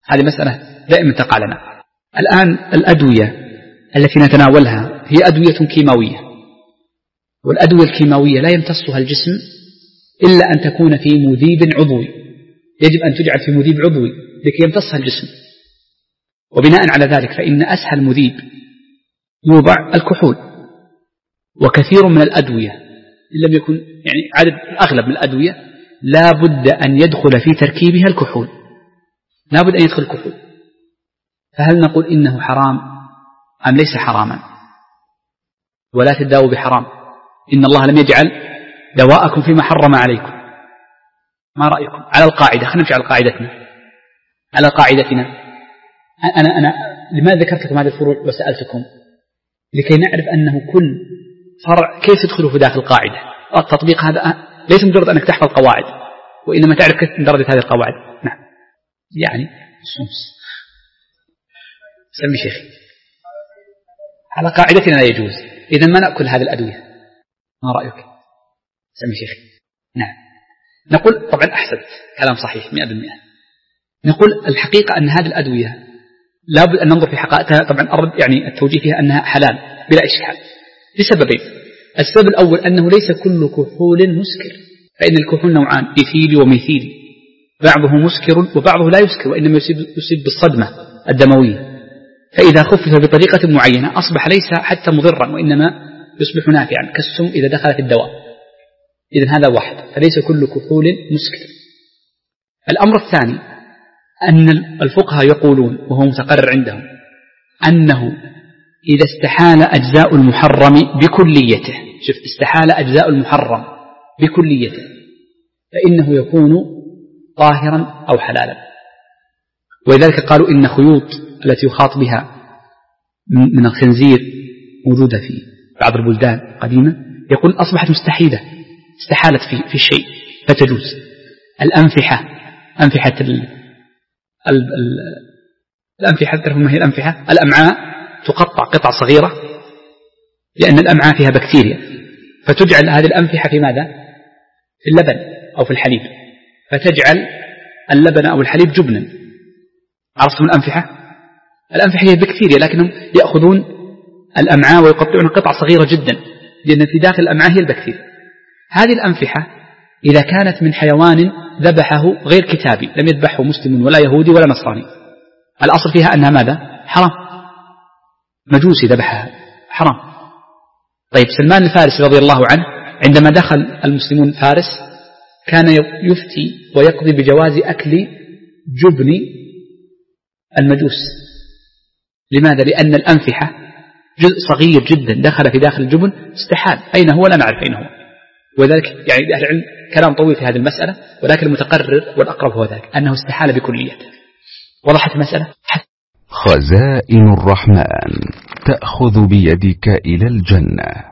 هذه مسألة دائما تقع لنا. الآن الأدوية التي نتناولها هي أدوية كيماوية، والأدوية الكيماوية لا يمتصها الجسم إلا أن تكون في مذيب عضوي، يجب أن تجعل في مذيب عضوي لكي يمتصها الجسم. وبناء على ذلك فإن أسهل مذيب يوضع الكحول، وكثير من الأدوية إن لم يكن يعني عدد أغلب من الأدوية لا بد أن يدخل في تركيبها الكحول، لا بد أن يدخل الكحول. فهل نقول إنه حرام أم ليس حراما؟ ولا تداووا بحرام، إن الله لم يجعل دواءكم فيما حرم عليكم. ما رأيكم على القاعدة؟ خلينا نمشي على قاعدتنا، على قاعدتنا. أنا لماذا ذكرت لكم هذه الفروع وسألتكم؟ لكي نعرف أنه كل فرع كيف يدخل في داخل القاعدة. التطبيق هذا ليس مجرد أنك تحفظ قواعد، وإنما تعرف كيف درجة هذه القواعد. نعم، يعني الشمس. سمي شيخي. على قاعدتنا لا يجوز، إذا ما نأكل هذه الأدوية. ما رأيك؟ سمي شيخي. نعم، نقول طبعا أحسنت، كلام صحيح 100%. نقول الحقيقة أن هذه الأدوية لابد أن ننظر في حقائقها. طبعا الرد يعني التوجيه فيها أنها حلال بلا إشكال لسببين. السبب الأول أنه ليس كل كحول مسكر، فإن الكحول نوعان، إيثيلي وميثيلي، بعضه مسكر وبعضه لا يسكر، وإنما يصيب بالصدمة الدموية. فإذا خفف بطريقة معينة أصبح ليس حتى مضرا، وإنما يصبح نافعا كالسم إذا دخل في الدواء. إذن هذا واحد، فليس كل كحول مسكر. الأمر الثاني أن الفقهاء يقولون وهو متقرر عندهم أنه إذا استحال أجزاء المحرم بكليته، شوف، استحال أجزاء المحرم بكليته فإنه يكون طاهرا أو حلالا. ولذلك قالوا إن خيوط التي يخاط بها من الخنزير موجودة في بعض البلدان قديمة، يقول أصبحت مستحيلة، استحالت في شيء فتجوز. الأنفحة، أنفحة الأنفحة تعرفون ما هي الأنفحة؟ الأمعاء تقطع قطع صغيرة لأن الأمعاء فيها بكتيريا، فتجعل هذه الأنفحة في ماذا؟ في اللبن أو في الحليب، فتجعل اللبن أو الحليب جبنا. عرفتم الأنفحة؟ الأنفحة هي بكتيريا، لكنهم يأخذون الأمعاء ويقطعون قطع صغيرة جدا، لأن في داخل الأمعاء هي البكتيريا. هذه الأنفحة إذا كانت من حيوان ذبحه غير كتابي، لم يذبحه مسلم ولا يهودي ولا نصراني، الأصل فيها أنها ماذا؟ حرام. مجوسي ذبحها حرام. طيب، سلمان الفارسي رضي الله عنه عندما دخل المسلمون فارس كان يفتي ويقضي بجواز أكل جبن المجوس. لماذا؟ لأن الأنفحة جزء صغير جدا دخل في داخل الجبن، استحال. أين هو؟ لا نعرف أين هو. وذلك يعني أهل العلم كلام طويل في هذه المسألة، ولكن المتقرر والأقرب هو ذلك أنه استحال بكليته. وضحت المسألة؟ خزائن الرحمن تأخذ بيدك إلى الجنة.